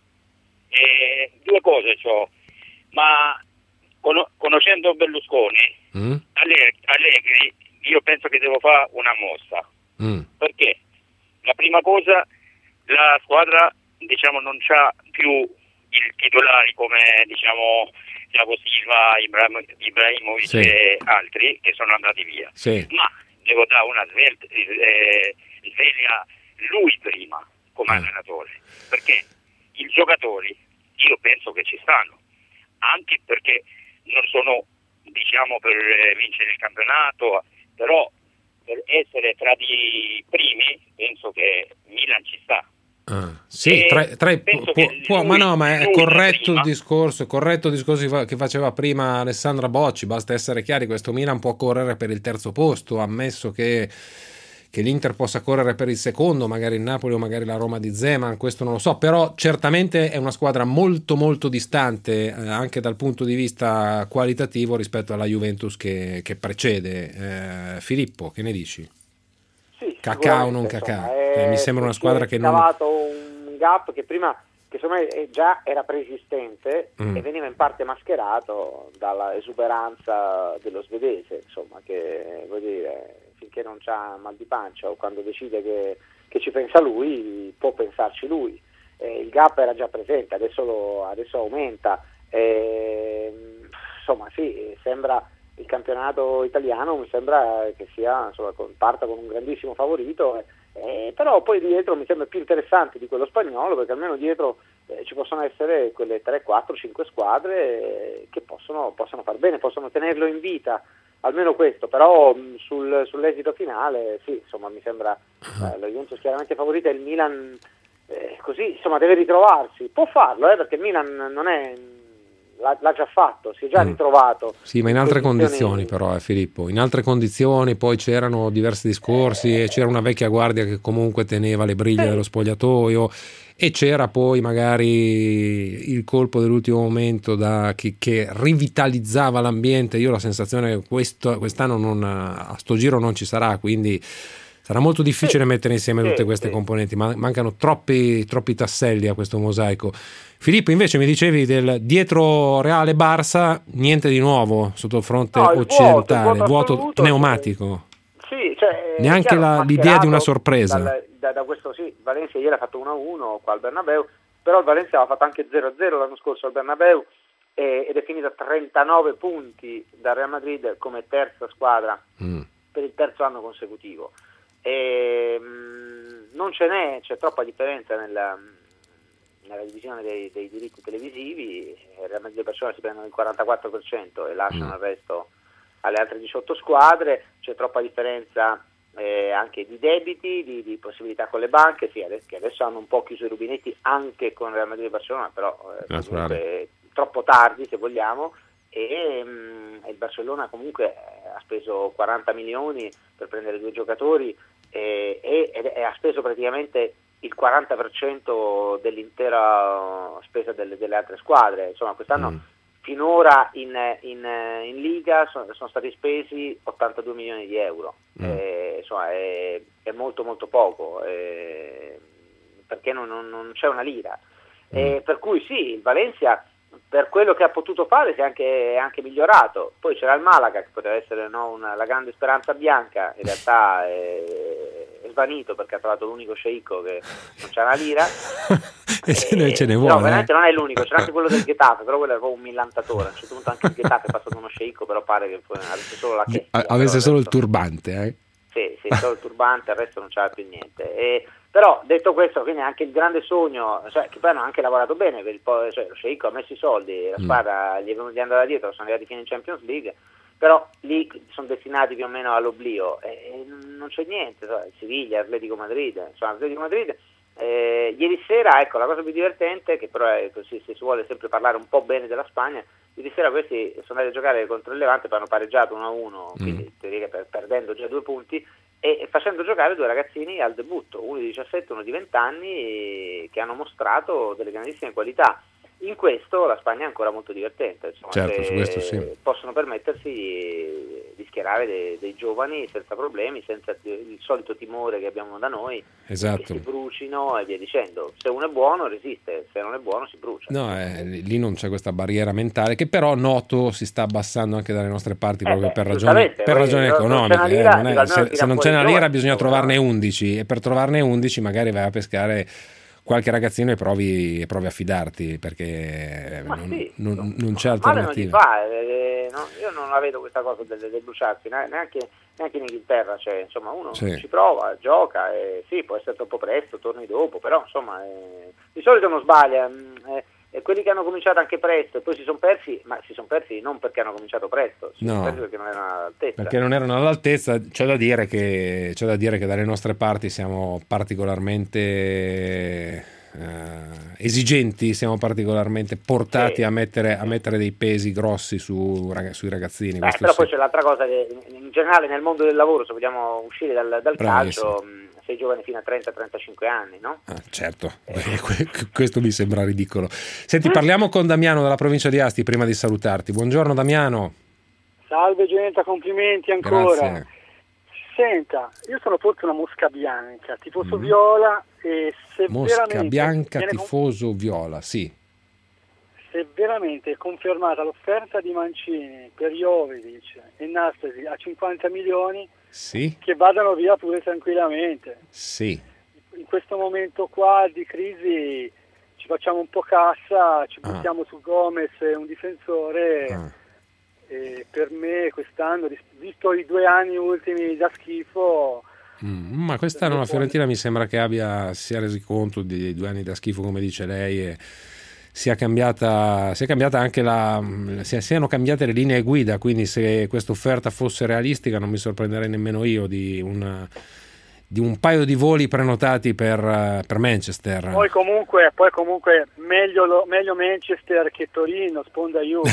E due cose c'ho, ma con- conoscendo Berlusconi, mm. Allegri, Allegri, io penso che devo fare una mossa. Mm. Perché? La prima cosa, la squadra, diciamo, non c'ha più i titolari come, diciamo, Thiago Silva, Ibrahim, Ibrahimovic sì. e altri che sono andati via. Sì. Ma devo dare una svelta, eh, sveglia lui prima come eh. allenatore, perché i giocatori io penso che ci stanno, anche perché non sono, diciamo, per vincere il campionato, però per essere tra i primi penso che Milan ci sta. Ah, sì, tra, tra i, può, può, lui, ma no, ma è corretto il discorso, è corretto il discorso che faceva prima Alessandra Bocci, basta essere chiari, questo Milan può correre per il terzo posto, ammesso che, che l'Inter possa correre per il secondo, magari il Napoli o magari la Roma di Zeman, questo non lo so, però certamente è una squadra molto molto distante eh, anche dal punto di vista qualitativo rispetto alla Juventus che, che precede. eh, Filippo, che ne dici? Sì, Kakà o non Kakà? Eh, mi sembra una squadra che non... ha scavato un gap che prima, che secondo me già era preesistente mm. e veniva in parte mascherato dalla esuberanza dello svedese, insomma, che vuol dire, finché non c'ha mal di pancia o quando decide che, che ci pensa lui, può pensarci lui. Eh, il gap era già presente, adesso, lo, adesso aumenta. Eh, insomma, sì, sembra... il campionato italiano mi sembra che sia, insomma, parta con un grandissimo favorito, eh, però poi dietro mi sembra più interessante di quello spagnolo, perché almeno dietro eh, ci possono essere quelle tre, quattro, cinque squadre eh, che possono, possono far bene, possono tenerlo in vita, almeno questo, però mh, sul, sull'esito finale sì, insomma, mi sembra eh, la Juventus chiaramente favorita e il Milan eh, così, insomma, deve ritrovarsi, può farlo, eh, perché il Milan non è... L'ha, l'ha già fatto, si è già ritrovato. Sì, ma in altre condizioni, condizioni però, eh, Filippo, in altre condizioni, poi c'erano diversi discorsi eh, e c'era una vecchia guardia che comunque teneva le briglie sì. dello spogliatoio e c'era poi magari il colpo dell'ultimo momento da, che, che rivitalizzava l'ambiente. Io ho la sensazione che questo, quest'anno non, a sto giro non ci sarà, quindi sarà molto difficile sì. mettere insieme tutte sì, queste sì. componenti, ma mancano troppi, troppi tasselli a questo mosaico. Filippo, invece mi dicevi del dietro Reale Barça, niente di nuovo sotto il fronte no, il occidentale, vuoto, vuoto pneumatico. Sì, cioè, neanche chiaro, la, l'idea di una sorpresa. Dal, da, da questo sì, Valencia ieri ha fatto uno a uno qua al Bernabeu, però il Valencia aveva fatto anche zero a zero l'anno scorso al Bernabeu e, ed è finita a trentanove punti dal Real Madrid come terza squadra mm. per il terzo anno consecutivo. E, mh, non ce n'è, c'è troppa differenza nella, nella divisione dei, dei diritti televisivi. Il Real Madrid e Barcellona si prendono il quarantaquattro per cento e lasciano mm. il resto alle altre diciotto squadre. C'è troppa differenza eh, anche di debiti, di, di possibilità con le banche, sì, adesso, che adesso hanno un po' chiuso i rubinetti anche con Real Madrid e Barcellona, però eh, comunque troppo tardi se vogliamo, e, mh, e il Barcellona comunque eh, ha speso quaranta milioni per prendere due giocatori e, e, e, e ha speso praticamente il quaranta per cento dell'intera spesa delle, delle altre squadre. Insomma, quest'anno mm. finora in, in, in Liga sono, sono stati spesi ottantadue milioni di euro, mm. e, insomma è, è molto molto poco, e, perché non, non, non c'è una lira, mm. e per cui sì, il Valencia per quello che ha potuto fare si è anche, anche migliorato. Poi c'era il Malaga che poteva essere no, una, la grande speranza bianca, in realtà è, è svanito perché ha trovato l'unico sceicco che non c'è una lira e ce ne, ce ne vuole, no, veramente non è l'unico, c'era anche quello del Getafe, però quello era proprio un millantatore. A un certo punto anche il Getafe è passato uno sceicco, però pare che avesse solo la chestia, avesse solo il turbante, eh? Sì, sì, solo il turbante, il resto non c'era più niente. E, però detto questo, quindi anche il grande sogno, cioè, che poi hanno anche lavorato bene per il po', cioè, lo sceicco ha messo i soldi, la squadra mm. gli è venuti andare dietro, sono arrivati fino in Champions League, però lì sono destinati più o meno all'oblio e, e non c'è niente, cioè, Siviglia, Atletico Madrid, insomma Atletico Madrid. Eh, ieri sera, ecco, la cosa più divertente, che però è così, se si vuole sempre parlare un po' bene della Spagna, ieri sera questi sono andati a giocare contro il Levante, poi hanno pareggiato uno a uno, mm. quindi teoria per, perdendo già due punti, e facendo giocare due ragazzini al debutto, uno di diciassette e uno di venti anni, che hanno mostrato delle grandissime qualità. In questo la Spagna è ancora molto divertente, insomma, certo, su questo sì. Possono permettersi di, di schierare dei, dei giovani senza problemi, senza il solito timore che abbiamo da noi, esatto. che si brucino e via dicendo. Se uno è buono resiste, se non è buono si brucia. No, eh, lì non c'è questa barriera mentale che però noto si sta abbassando anche dalle nostre parti, eh, proprio per ragioni, per ragioni economiche. Lira, eh, non è, se, se non c'è una lira bisogna trovarne undici, e per trovarne undici magari vai a pescare qualche ragazzino e provi, e provi a fidarti, perché non, sì, non, non, non c'è alternativa. Non ti fa, eh, no, io non la vedo questa cosa del, del bruciarsi, neanche, neanche in Inghilterra, cioè, insomma, uno sì. ci prova, gioca, e sì, può essere troppo presto, torni dopo, però insomma eh, di solito non sbaglia. Eh, e quelli che hanno cominciato anche presto e poi si sono persi, ma si sono persi non perché hanno cominciato presto, si no, sono persi perché non erano all'altezza. Perché non erano all'altezza. C'è da dire che c'è da dire che dalle nostre parti siamo particolarmente eh, esigenti, siamo particolarmente portati sì. a mettere a mettere dei pesi grossi su, sui ragazzini. Beh, però sì. poi c'è l'altra cosa che in generale nel mondo del lavoro, se vogliamo uscire dal, dal calcio, sei giovane fino a trenta trentacinque anni, no? Ah, certo, eh. questo mi sembra ridicolo. Senti, parliamo con Damiano dalla provincia di Asti prima di salutarti. Buongiorno Damiano. Salve Genta, complimenti ancora. Grazie. Senta, io sono forse una mosca bianca, tifoso mm. viola, e se mosca veramente bianca tifoso con... viola, sì. Se veramente è confermata l'offerta di Mancini per Jovic e Nastasi a cinquanta milioni, sì. che vadano via pure tranquillamente. Sì. In questo momento qua di crisi ci facciamo un po' cassa, ci buttiamo ah. su Gomez, un difensore, ah. e per me quest'anno, visto i due anni ultimi da schifo... Mm, ma quest'anno la Fiorentina mi sembra che abbia si sia resi conto dei due anni da schifo, come dice lei, e sia cambiata, sia cambiata anche la siano cambiate le linee guida, quindi se questa offerta fosse realistica non mi sorprenderei nemmeno io di una di un paio di voli prenotati per, per Manchester. Poi comunque, poi comunque meglio, meglio Manchester che Torino, sponda Juve,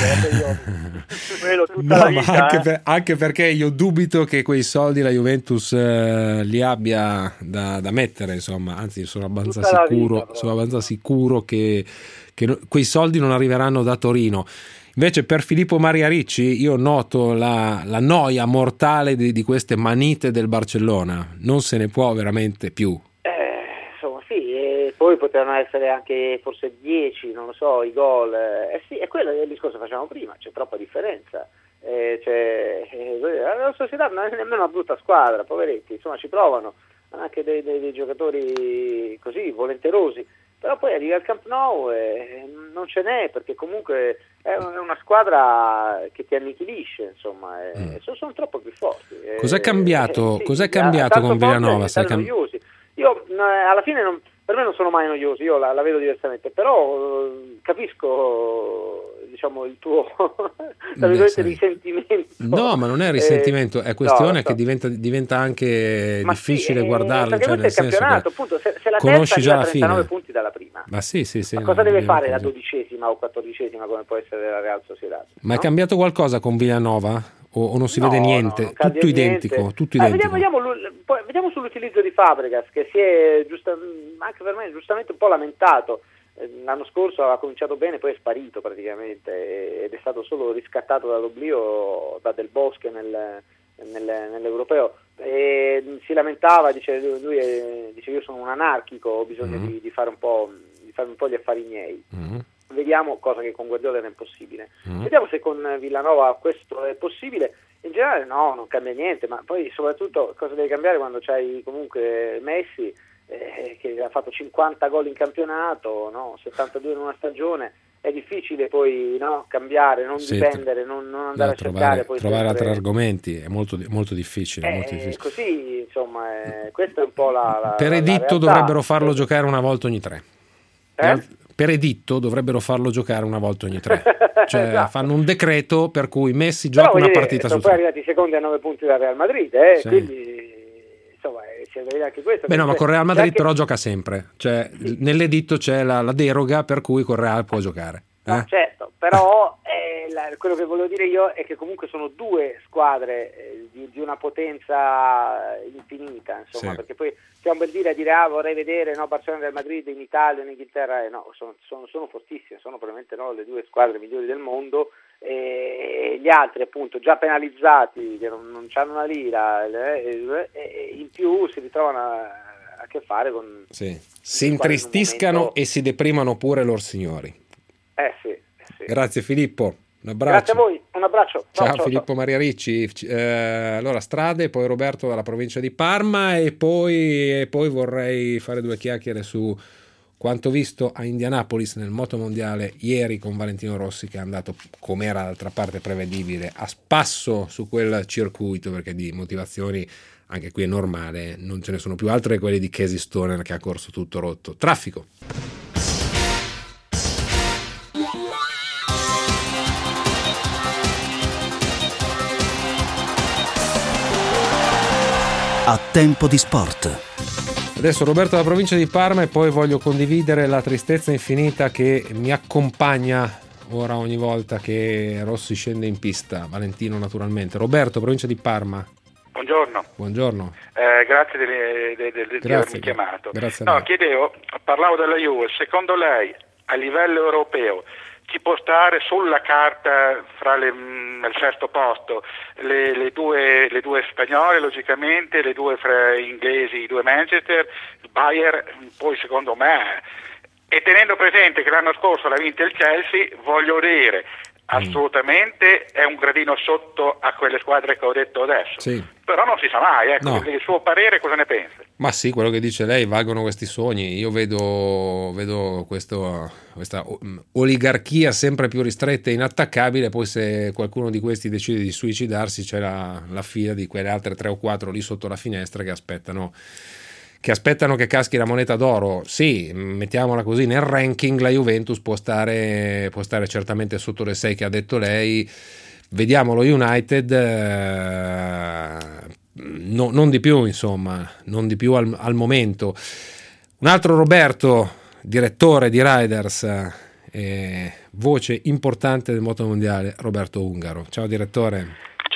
quello tutta no, la vita, ma anche, eh. per, anche perché io dubito che quei soldi la Juventus eh, li abbia da, da mettere, insomma, anzi sono abbastanza tutta sicuro, vita, sono abbastanza sicuro che, che no, quei soldi non arriveranno da Torino. Invece per Filippo Maria Ricci io noto la, la noia mortale di, di queste manite del Barcellona, non se ne può veramente più. Eh, insomma sì, e poi potevano essere anche forse dieci, non lo so, i gol, eh sì, è quello il discorso che facevamo prima, c'è troppa differenza. Eh, cioè, eh, la società non è nemmeno una brutta squadra, poveretti, insomma ci provano anche dei, dei, dei giocatori così volenterosi, però poi arriva al Camp Nou e non ce n'è, perché comunque è una squadra che ti annichilisce, insomma, e mm. sono, sono troppo più forti. Cos'è cambiato, eh, sì, cos'è cambiato con Villanova? Sei cam- io eh, alla fine non, per me non sono mai noiosi, io la, la vedo diversamente, però eh, capisco, diciamo, il tuo tra virgolette risentimento. No, ma non è risentimento, è questione no, so. che diventa, diventa anche ma difficile sì, guardarlo, cioè nel il senso campionato, che appunto, se, se la conosci già la trentanove fine. Punti dalla prima. Ma sì, sì, sì. Ma no, cosa deve fare la così. dodicesima o quattordicesima come può essere la Real Sociedad? Ma no? È cambiato qualcosa con Villanova? O, o non si no, vede niente? No, tutto identico, niente. tutto Ah, identico. Vediamo, vediamo, poi, vediamo sull'utilizzo di Fabregas, che si è giusta, anche per me giustamente un po' lamentato. L'anno scorso aveva cominciato bene, poi è sparito praticamente ed è stato solo riscattato dall'oblio da Del Bosque nel, nel, nell'Europeo. E si lamentava, dice lui è, dice io sono un anarchico, ho bisogno mm-hmm. di, di fare un po' di fare un po' gli affari miei. Mm-hmm. Vediamo, cosa che con Guardiola era impossibile. Mm-hmm. Vediamo se con Villanova questo è possibile. In generale no, non cambia niente, ma poi soprattutto cosa deve cambiare quando c'hai comunque Messi eh, che ha fatto cinquanta gol in campionato, no? settantadue in una stagione. È difficile poi no, cambiare, non sì, dipendere, non, non andare no, a trovare, cercare poi trovare sempre... altri argomenti è molto, molto difficile, eh, molto difficile. Così insomma è, questa è un po' la, la per editto la dovrebbero farlo giocare una volta ogni tre eh? per editto dovrebbero farlo giocare una volta ogni tre cioè esatto. Fanno un decreto per cui Messi gioca però, una dire, partita su tre. Sono poi arrivati secondi a nove punti dal Real Madrid eh? Sì. Quindi insomma c'è da vedere anche questo. Beh no, ma con Real Madrid anche... però gioca sempre, cioè sì. Nell'editto c'è la, la deroga per cui con Real può giocare eh? No, certo, però eh, la, quello che volevo dire io è che comunque sono due squadre eh, di, di una potenza infinita, insomma, sì. Perché poi c'è un bel dire a dire ah vorrei vedere no, Barcellona e Real Madrid in Italia, in Inghilterra, eh, no, sono, sono, sono fortissime, sono probabilmente no, le due squadre migliori del mondo e gli altri appunto già penalizzati che non, non hanno una lira eh, eh, in più si ritrovano a, a che fare con... Sì. Si intristiscano momento... e si deprimano pure loro signori. Eh sì, eh sì. Grazie Filippo, un abbraccio. Grazie a voi, un abbraccio. Ciao, ciao, ciao Filippo ciao. Maria Ricci. Eh, allora Strade, poi Roberto dalla provincia di Parma e poi, e poi vorrei fare due chiacchiere su quanto visto a Indianapolis nel motomondiale ieri con Valentino Rossi, che è andato, come era d'altra parte prevedibile, a spasso su quel circuito, perché di motivazioni anche qui è normale, non ce ne sono più altre che quelle di Casey Stoner che ha corso tutto rotto. Traffico. A tempo di sport. Adesso Roberto dalla provincia di Parma e poi voglio condividere la tristezza infinita che mi accompagna ora ogni volta che Rossi scende in pista. Valentino naturalmente. Roberto, provincia di Parma. Buongiorno. Buongiorno. Eh, grazie di, di, di, di grazie, avermi chiamato. Grazie no, chiedevo, parlavo della Juve, secondo lei a livello europeo ci può stare sulla carta fra le, mh, il sesto posto le, le, due, le due spagnole logicamente, le due fra inglesi, i due Manchester, il Bayern, poi secondo me, e tenendo presente che l'anno scorso l'ha vinto il Chelsea, voglio dire, assolutamente è un gradino sotto a quelle squadre che ho detto adesso, sì. Però non si sa mai, ecco, no. Il suo parere cosa ne pensa? Ma sì, quello che dice lei, valgono questi sogni. Io vedo, vedo questo, questa oligarchia sempre più ristretta e inattaccabile, poi se qualcuno di questi decide di suicidarsi c'è la, la fila di quelle altre tre o quattro lì sotto la finestra che aspettano che aspettano che caschi la moneta d'oro. Sì, mettiamola così, nel ranking la Juventus può stare, può stare certamente sotto le sei che ha detto lei. Vediamo lo United, eh, no, non di più insomma, non di più al, al momento. Un altro Roberto, direttore di Riders, eh, voce importante del motomondiale, Roberto Ungaro. Ciao direttore.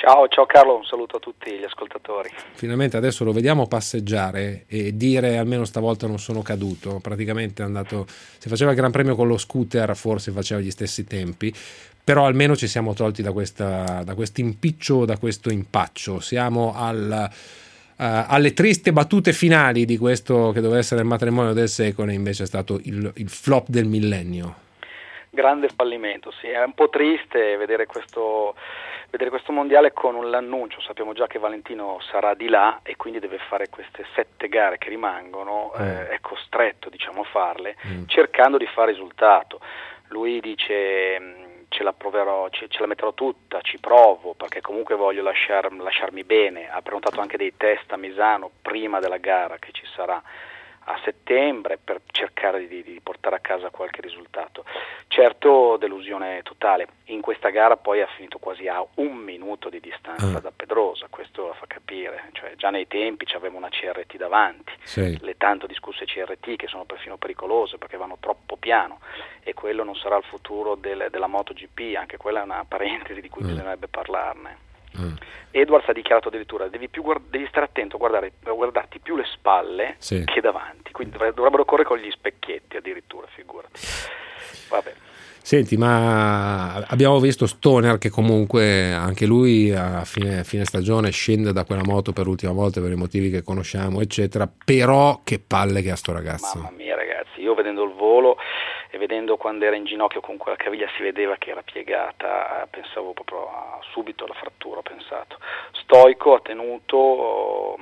Ciao, ciao Carlo, un saluto a tutti gli ascoltatori. Finalmente adesso lo vediamo passeggiare e dire almeno stavolta non sono caduto. Praticamente è andato, se faceva il Gran Premio con lo scooter forse faceva gli stessi tempi, però almeno ci siamo tolti da questa, da questo impiccio, da questo impaccio. Siamo al, uh, alle tristi battute finali di questo che doveva essere il matrimonio del secolo e invece è stato il, il flop del millennio. Grande fallimento, sì, è un po' triste vedere questo, vedere questo mondiale con l'annuncio. Sappiamo già che Valentino sarà di là e quindi deve fare queste sette gare che rimangono, mm. eh, è costretto diciamo a farle, mm. cercando di fare risultato. Lui dice ce la proverò, ce, ce la metterò tutta, ci provo perché comunque voglio lasciar, lasciarmi bene. Ha prenotato anche dei test a Misano prima della gara che ci sarà a settembre per cercare di, di portare a casa qualche risultato. Certo, delusione totale. In questa gara poi ha finito quasi a un minuto di distanza ah. da Pedrosa, questo lo fa capire, cioè già nei tempi c'aveva una C R T davanti, sì. le tanto discusse C R T che sono perfino pericolose perché vanno troppo piano e quello non sarà il futuro del, della MotoGP, anche quella è una parentesi di cui mm. bisognerebbe parlarne. Mm. Edwards ha dichiarato addirittura devi, più guard- devi stare attento a guardare, a guardarti più le spalle sì. che davanti, quindi dovrebbero correre con gli specchietti addirittura, figurati. Vabbè. Senti, ma abbiamo visto Stoner che comunque anche lui a fine, fine stagione scende da quella moto per l'ultima volta per i motivi che conosciamo eccetera, però che palle che ha sto ragazzo. Mamma mia ragazzi, io vedendo il volo e vedendo quando era in ginocchio con quella caviglia si vedeva che era piegata, pensavo proprio a, subito alla frattura, ho pensato. Stoico, ha tenuto,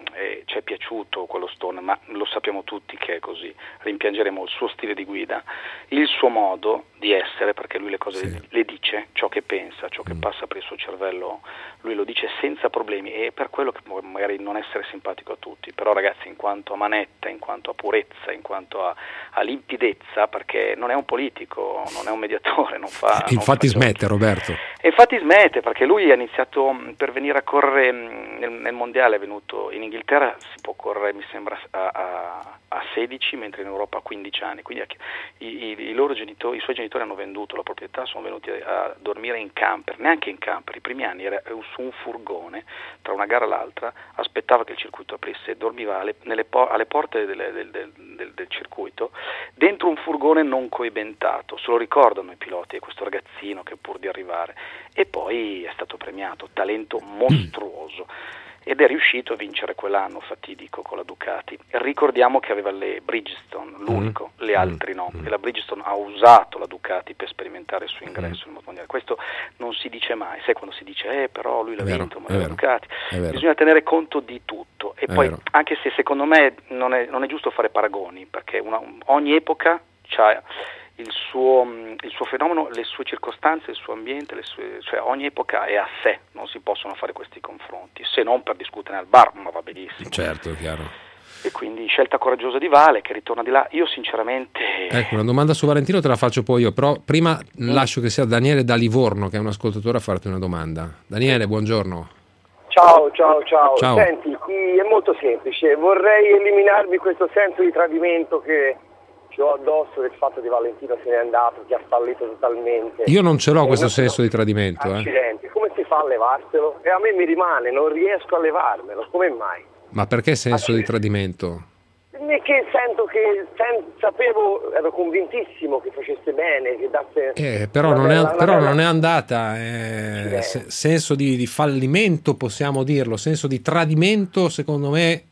e ci è piaciuto quello Stoner, ma lo sappiamo tutti che è così, rimpiangeremo il suo stile di guida, il suo modo di essere, perché lui le cose sì. le, le dice, ciò che pensa, ciò che mm. passa per il suo cervello, lui lo dice senza problemi e per quello che magari non essere simpatico a tutti, però ragazzi in quanto a manetta, in quanto a purezza, in quanto a, a limpidezza, perché non è un politico, non è un mediatore, non fa... Infatti non smette Roberto. E infatti smette perché lui ha iniziato per venire a correre nel, nel mondiale, è venuto in Inghilterra, si può correre mi sembra a, a, a sedici mentre in Europa a quindici anni, quindi i, i, i loro genitori, i suoi genitori hanno venduto la proprietà, sono venuti a, a dormire in camper, neanche in camper, i primi anni era su un furgone tra una gara e l'altra, aspettava che il circuito aprisse, dormiva alle, nelle po- alle porte delle, del, del, del, del circuito dentro un furgone non coibentato, se lo ricordano i piloti, questo ragazzino che pur di arrivare, e poi è stato premiato, talento mostruoso. Ed è riuscito a vincere quell'anno fatidico con la Ducati. Ricordiamo che aveva le Bridgestone, l'unico, mm. le altre no, mm. e la Bridgestone ha usato la Ducati per sperimentare il suo ingresso mm. nel mondiale. Questo non si dice mai, sai quando si dice eh però lui l'ha vero, vinto, ma la Ducati, vero. Bisogna tenere conto di tutto e è poi vero. Anche se secondo me non è, non è giusto fare paragoni, perché una, ogni epoca c'ha il suo, il suo fenomeno, le sue circostanze, il suo ambiente, le sue, cioè ogni epoca è a sé, non si possono fare questi confronti, se non per discutere al bar, ma va benissimo. Certo, è chiaro. E quindi scelta coraggiosa di Vale che ritorna di là, io sinceramente... Ecco, una domanda su Valentino te la faccio poi io, però prima mm. lascio che sia Daniele da Livorno, che è un ascoltatore, a farti una domanda. Daniele, buongiorno. Ciao, ciao, ciao. Ciao. Senti, è molto semplice, vorrei eliminarmi questo senso di tradimento che... ho addosso del fatto che Valentino se n'è andato, che ha fallito totalmente. Io non ce l'ho questo senso di tradimento. Accidenti, eh. Come si fa a levarselo? E a me mi rimane, non riesco a levarmelo, come mai? Ma perché senso Accidenti. di tradimento? Perché sento che sen, sapevo, ero convintissimo che facesse bene, che dasse... Eh, però non bella, è, però bella... non è andata, eh, se, senso di, di fallimento possiamo dirlo, senso di tradimento secondo me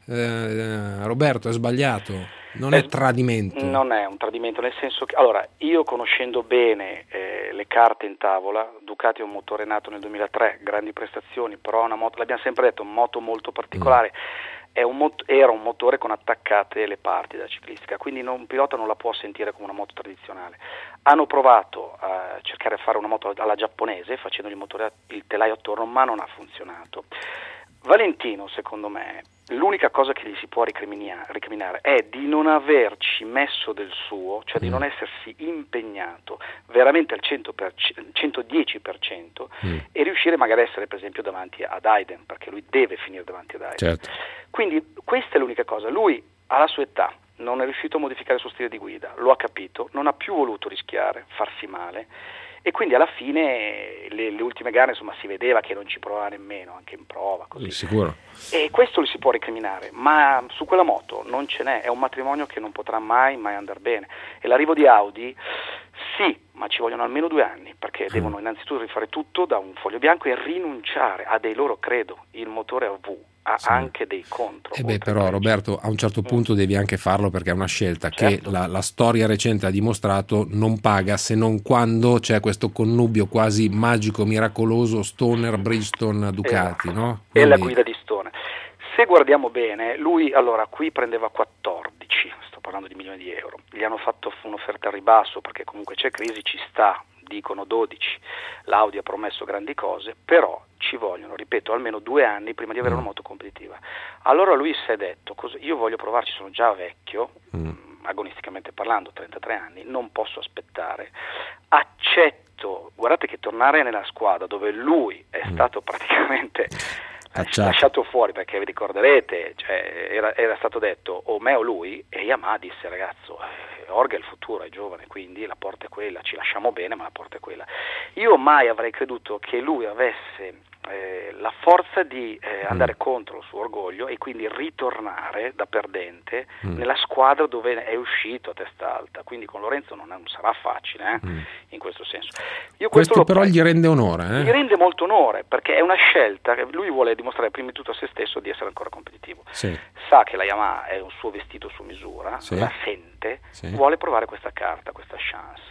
eh, Roberto è sbagliato. Non è tradimento. Non è un tradimento, nel senso che, allora, io conoscendo bene eh, le carte in tavola, Ducati è un motore nato nel duemilatré, grandi prestazioni, però una moto, l'abbiamo sempre detto, un moto molto particolare, mm. è un mot- era un motore con attaccate le parti da ciclistica, quindi non, un pilota non la può sentire come una moto tradizionale. Hanno provato a cercare di fare una moto alla giapponese, facendo il motore, il telaio attorno, ma non ha funzionato. Valentino, secondo me, l'unica cosa che gli si può recriminare è di non averci messo del suo, cioè di non essersi impegnato veramente al cento per cento, centodieci per cento mm. e riuscire magari a essere per esempio davanti ad Aiden, perché lui deve finire davanti ad Aiden. Certo. Quindi questa è l'unica cosa. Lui alla sua età non è riuscito a modificare il suo stile di guida, lo ha capito, non ha più voluto rischiare, farsi male e quindi alla fine le, le ultime gare insomma si vedeva che non ci provava nemmeno, anche in prova così. Sicuro. E questo li si può recriminare, ma su quella moto non ce n'è, è un matrimonio che non potrà mai mai andare bene, e l'arrivo di Audi sì, ma ci vogliono almeno due anni, perché mm. devono innanzitutto rifare tutto da un foglio bianco e rinunciare a dei loro, credo, il motore a V ha sì. anche dei contro. E beh, però Roberto, a un certo punto mm. devi anche farlo, perché è una scelta certo. che la, la storia recente ha dimostrato non paga, se non quando c'è questo connubio quasi magico, miracoloso, Stoner, Bridgestone, Ducati, esatto. no? Quindi... E la guida di Stoner. Se guardiamo bene, lui allora qui prendeva quattordici, sto parlando di milioni di euro, gli hanno fatto un'offerta al ribasso perché comunque c'è crisi, ci sta, dicono dodici, l'Audi ha promesso grandi cose, però ci vogliono, ripeto, almeno due anni prima di avere una moto competitiva. Allora lui si è detto, io voglio provarci, sono già vecchio, mm. agonisticamente parlando, trentatré anni, non posso aspettare, accetto, guardate che tornare nella squadra dove lui è mm. stato praticamente... Cacciato. lasciato fuori, perché vi ricorderete, cioè, era, era stato detto o me o lui, e Yamaha disse ragazzo eh, Orga è il futuro, è giovane, quindi la porta è quella, ci lasciamo bene ma la porta è quella. Io mai avrei creduto che lui avesse eh, la forza di eh, andare mm. contro il suo orgoglio e quindi ritornare da perdente mm. nella squadra dove è uscito a testa alta, quindi con Lorenzo non, è, non sarà facile eh, mm. in questo senso. Io questo, questo però gli rende onore eh? gli rende molto onore, perché è una scelta che lui vuole dimostrare prima di tutto a se stesso di essere ancora competitivo, sì. sa che la Yamaha è un suo vestito su misura, sì. la sente, sì. vuole provare questa carta, questa chance,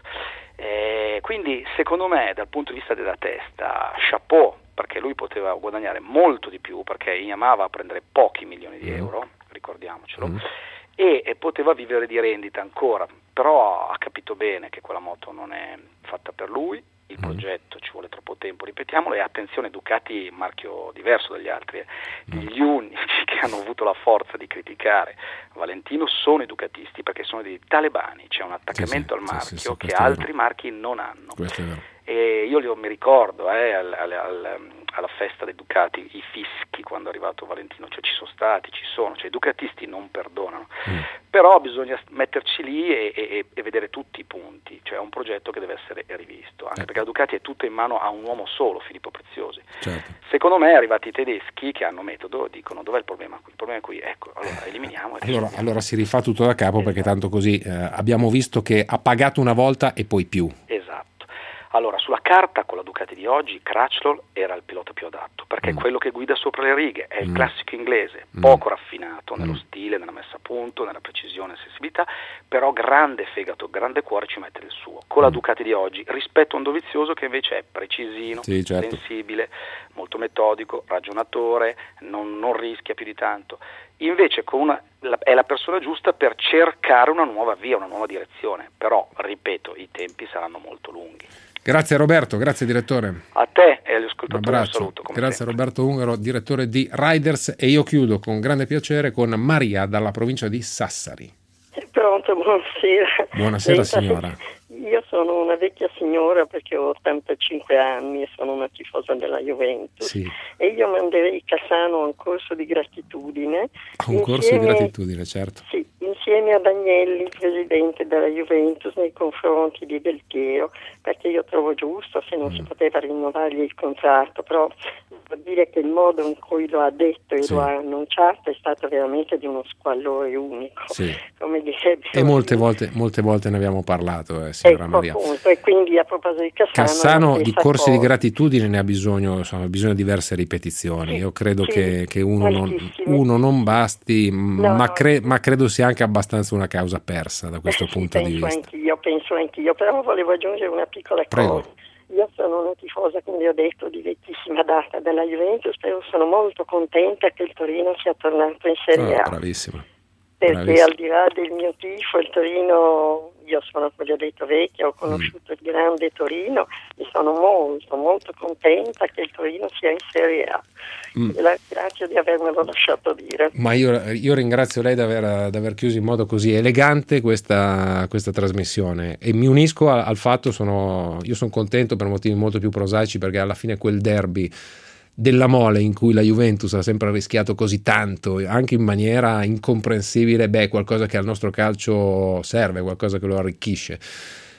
eh, quindi secondo me dal punto di vista della testa chapeau, perché lui poteva guadagnare molto di più, perché Yamaha va a prendere pochi milioni di euro, mm. ricordiamocelo, mm. e, e poteva vivere di rendita ancora, però ha capito bene che quella moto non è fatta per lui, il mm. progetto ci vuole troppo tempo, ripetiamolo, e attenzione, Ducati è un marchio diverso dagli altri, mm. gli unici che hanno avuto la forza di criticare Valentino sono i ducatisti, perché sono dei talebani, c'è un attaccamento sì, sì, al marchio sì, sì, che altri marchi non hanno. Questo è vero. E io li, mi ricordo eh, al, al, al, alla festa dei Ducati i fischi quando è arrivato Valentino, cioè ci sono stati, ci sono, cioè i ducatisti non perdonano, mm. però bisogna metterci lì e, e, e vedere tutti i punti, cioè è un progetto che deve essere rivisto, anche eh. perché la Ducati è tutta in mano a un uomo solo, Filippo Preziosi. Certo. Secondo me arrivati i tedeschi che hanno metodo dicono dov'è il problema qui? Il problema è qui, ecco, allora eliminiamo. E allora, allora si rifà tutto da capo, esatto. perché tanto così eh, abbiamo visto che ha pagato una volta e poi più. Esatto. Allora, sulla carta con la Ducati di oggi Crutchlow era il pilota più adatto, perché mm. è quello che guida sopra le righe, è il mm. classico inglese, mm. poco raffinato nello mm. stile, nella messa a punto, nella precisione e sensibilità, però grande fegato, grande cuore, ci mette il suo. Con mm. la Ducati di oggi, rispetto a un Dovizioso che invece è precisino, sì, certo. sensibile, molto metodico, ragionatore, non, non rischia più di tanto. Invece con una, la, è la persona giusta per cercare una nuova via, una nuova direzione, però, ripeto, i tempi saranno molto lunghi. Grazie Roberto, grazie direttore. A te e agli ascoltatori un abbraccio. Un saluto. Come grazie sempre. Roberto Ungaro, direttore di Riders, e io chiudo con grande piacere con Maria dalla provincia di Sassari. Pronto, buonasera. Buonasera signora. Io sono una vecchia signora perché ho ottantacinque anni e sono una tifosa della Juventus, sì. e io manderei Cassano a un corso di gratitudine. A un corso di gratitudine, certo. Sì, insieme a Bagnelli, presidente della Juventus, nei confronti di Del Piero, perché io trovo giusto, se non mm. si poteva rinnovargli il contratto, però devo dire che il modo in cui lo ha detto e sì. lo ha annunciato è stato veramente di uno squallore unico. Sì. Come direbbe. E molte volte, molte volte ne abbiamo parlato, eh, signora ecco, Maria. Appunto, e quindi a proposito di Cassano, Cassano di corsi cosa. di gratitudine ne ha bisogno, insomma, bisogna diverse ripetizioni. Sì, Io credo sì, che, che uno, non, uno non basti, no, ma, no. cre, ma credo sia anche abbastanza una causa persa da questo eh, punto sì, di penso vista. Anch'io, penso anch'io, però volevo aggiungere una piccola Prego. cosa. Io sono una tifosa, come ho detto, di vecchissima data della Juventus, però sono molto contenta che il Torino sia tornato in Serie A. Oh, bravissima. Perché Bravissima. Al di là del mio tifo, il Torino, io sono, come ho detto, vecchia, ho conosciuto mm. il grande Torino, e sono molto, molto contenta che il Torino sia in Serie A. Mm. E la ringrazio di avermelo lasciato dire. Ma io, io ringrazio lei di aver, di aver chiuso in modo così elegante questa, questa trasmissione, e mi unisco al, al fatto, sono, io sono contento per motivi molto più prosaici, perché alla fine quel derby della Mole in cui la Juventus ha sempre rischiato così tanto, anche in maniera incomprensibile, beh, qualcosa che al nostro calcio serve, qualcosa che lo arricchisce.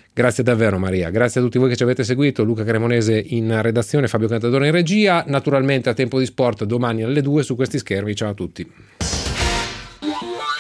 Grazie davvero Maria, grazie a tutti voi che ci avete seguito, Luca Cremonese in redazione, Fabio Cantadore in regia, naturalmente a Tempo di Sport domani alle due su questi schermi, ciao a tutti.